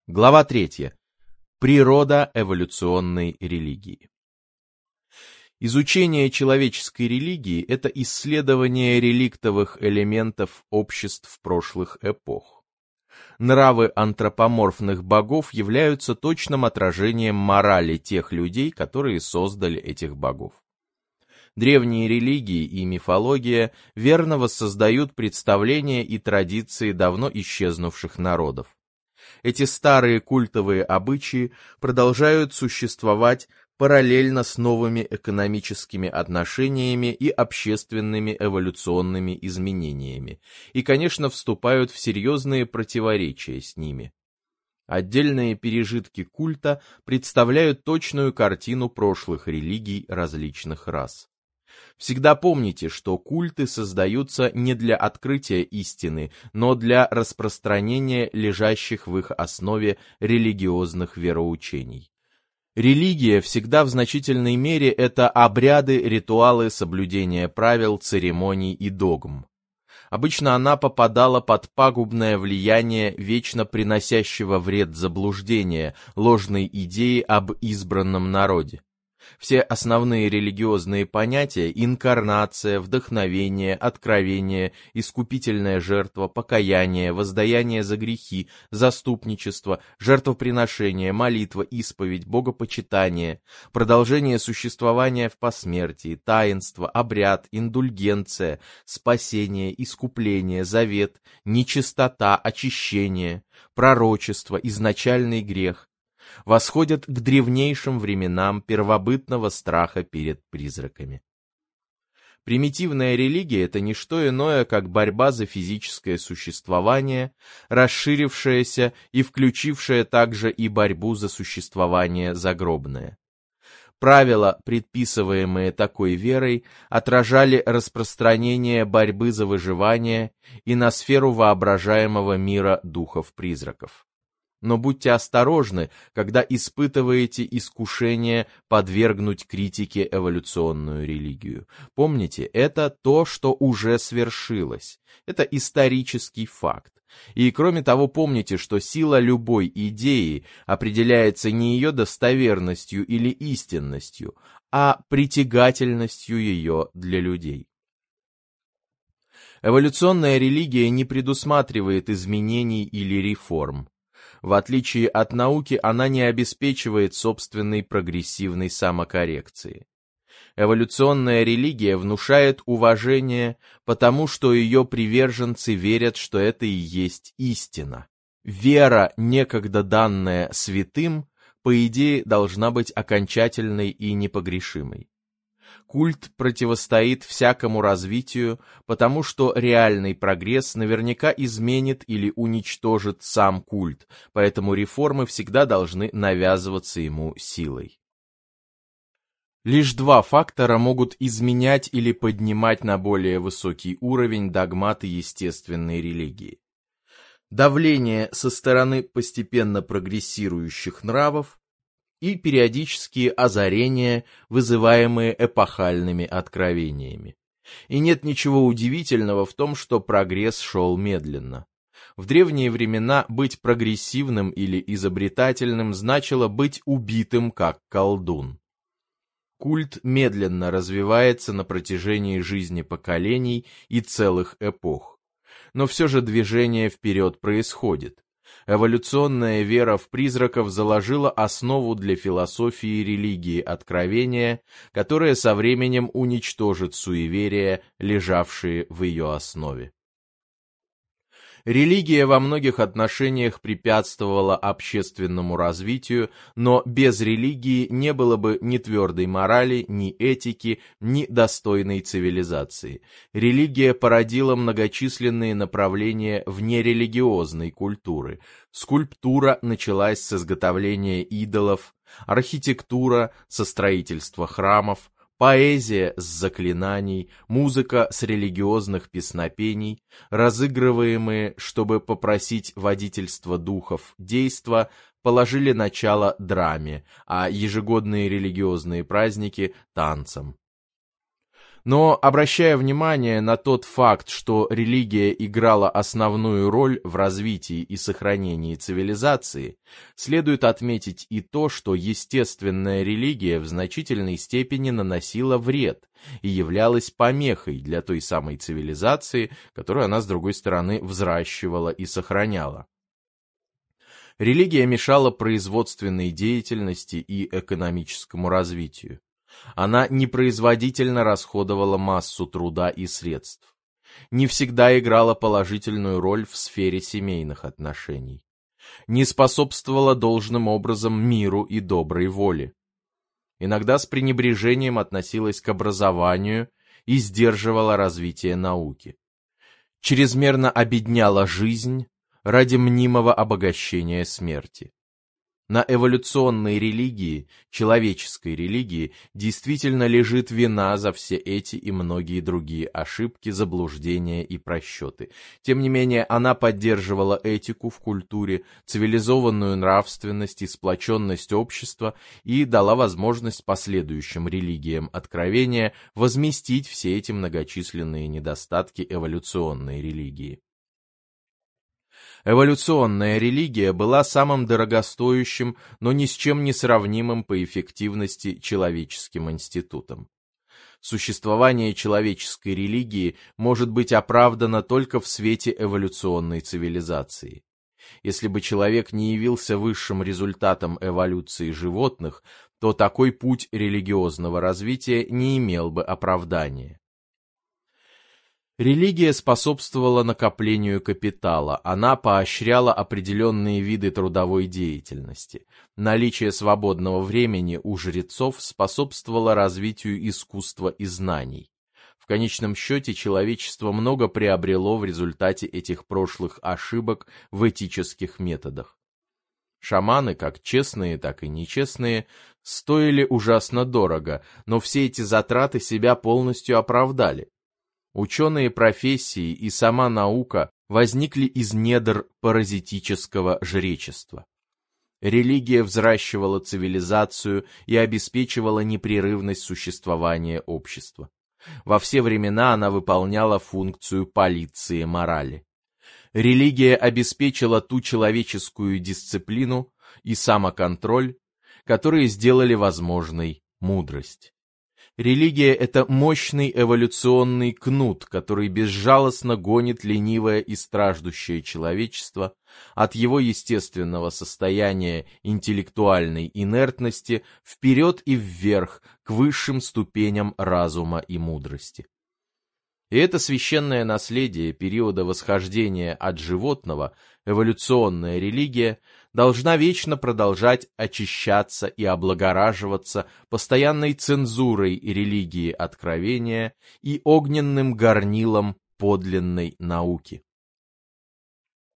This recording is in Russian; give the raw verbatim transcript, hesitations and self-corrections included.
Глава третья. Природа эволюционной религии. Изучение человеческой религии – это исследование реликтовых элементов обществ прошлых эпох. Нравы антропоморфных богов являются точным отражением морали тех людей, которые создали этих богов. Древние религии и мифология верно воссоздают представления и традиции давно исчезнувших народов. Эти старые культовые обычаи продолжают существовать параллельно с новыми экономическими отношениями и общественными эволюционными изменениями, и, конечно, вступают в серьезные противоречия с ними. Отдельные пережитки культа представляют точную картину прошлых религий различных рас. Всегда помните, что культы создаются не для открытия истины, но для распространения лежащих в их основе религиозных вероучений. Религия всегда в значительной мере это обряды, ритуалы соблюдения правил, церемоний и догм. Обычно она попадала под пагубное влияние вечно приносящего вред заблуждения, ложной идеи об избранном народе. Все основные религиозные понятия – инкарнация, вдохновение, откровение, искупительная жертва, покаяние, воздаяние за грехи, заступничество, жертвоприношение, молитва, исповедь, богопочитание, продолжение существования в посмертии, таинство, обряд, индульгенция, спасение, искупление, завет, нечистота, очищение, пророчество, изначальный грех, восходят к древнейшим временам первобытного страха перед призраками. Примитивная религия – это не что иное, как борьба за физическое существование, расширившаяся и включившая также и борьбу за существование загробное. Правила, предписываемые такой верой, отражали распространение борьбы за выживание и на сферу воображаемого мира духов-призраков. Но будьте осторожны, когда испытываете искушение подвергнуть критике эволюционную религию. Помните, это то, что уже свершилось. Это исторический факт. И кроме того, помните, что сила любой идеи определяется не ее достоверностью или истинностью, а притягательностью ее для людей. Эволюционная религия не предусматривает изменений или реформ. В отличие от науки, она не обеспечивает собственной прогрессивной самокоррекции. Эволюционная религия внушает уважение, потому что ее приверженцы верят, что это и есть истина. Вера, некогда данная святым, по идее, должна быть окончательной и непогрешимой. Культ противостоит всякому развитию, потому что реальный прогресс наверняка изменит или уничтожит сам культ, поэтому реформы всегда должны навязываться ему силой. Лишь два фактора могут изменять или поднимать на более высокий уровень догматы естественной религии. Давление со стороны постепенно прогрессирующих нравов и периодические озарения, вызываемые эпохальными откровениями. И нет ничего удивительного в том, что прогресс шел медленно. В древние времена быть прогрессивным или изобретательным значило быть убитым как колдун. Культ медленно развивается на протяжении жизни поколений и целых эпох. Но все же движение вперед происходит. Эволюционная вера в призраков заложила основу для философии религии откровения, которая со временем уничтожит суеверия, лежавшие в ее основе. Религия во многих отношениях препятствовала общественному развитию, но без религии не было бы ни твердой морали, ни этики, ни достойной цивилизации. Религия породила многочисленные направления внерелигиозной культуры. Скульптура началась с изготовления идолов, архитектура со строительства храмов, поэзия с заклинаний, музыка с религиозных песнопений, разыгрываемые, чтобы попросить водительства духов, действа, положили начало драме, а ежегодные религиозные праздники – танцам. Но, обращая внимание на тот факт, что религия играла основную роль в развитии и сохранении цивилизации, следует отметить и то, что естественная религия в значительной степени наносила вред и являлась помехой для той самой цивилизации, которую она, с другой стороны, взращивала и сохраняла. Религия мешала производственной деятельности и экономическому развитию. Она непроизводительно расходовала массу труда и средств. Не всегда играла положительную роль в сфере семейных отношений. Не способствовала должным образом миру и доброй воле. Иногда с пренебрежением относилась к образованию и сдерживала развитие науки. Чрезмерно обедняла жизнь ради мнимого обогащения смерти. На эволюционной религии, человеческой религии, действительно лежит вина за все эти и многие другие ошибки, заблуждения и просчеты. Тем не менее, она поддерживала этику в культуре, цивилизованную нравственность и сплоченность общества и дала возможность последующим религиям откровения возместить все эти многочисленные недостатки эволюционной религии. Эволюционная религия была самым дорогостоящим, но ни с чем не сравнимым по эффективности человеческим институтом. Существование человеческой религии может быть оправдано только в свете эволюционной цивилизации. Если бы человек не явился высшим результатом эволюции животных, то такой путь религиозного развития не имел бы оправдания. Религия способствовала накоплению капитала, она поощряла определенные виды трудовой деятельности. Наличие свободного времени у жрецов способствовало развитию искусства и знаний. В конечном счете человечество много приобрело в результате этих прошлых ошибок в этических методах. Шаманы, как честные, так и нечестные, стоили ужасно дорого, но все эти затраты себя полностью оправдали. Ученые профессии и сама наука возникли из недр паразитического жречества. Религия взращивала цивилизацию и обеспечивала непрерывность существования общества. Во все времена она выполняла функцию полиции морали. Религия обеспечила ту человеческую дисциплину и самоконтроль, которые сделали возможной мудрость. Религия — это мощный эволюционный кнут, который безжалостно гонит ленивое и страждущее человечество от его естественного состояния интеллектуальной инертности вперед и вверх к высшим ступеням разума и мудрости. И это священное наследие периода восхождения от животного, эволюционная религия, должна вечно продолжать очищаться и облагораживаться постоянной цензурой религии откровения и огненным горнилом подлинной науки.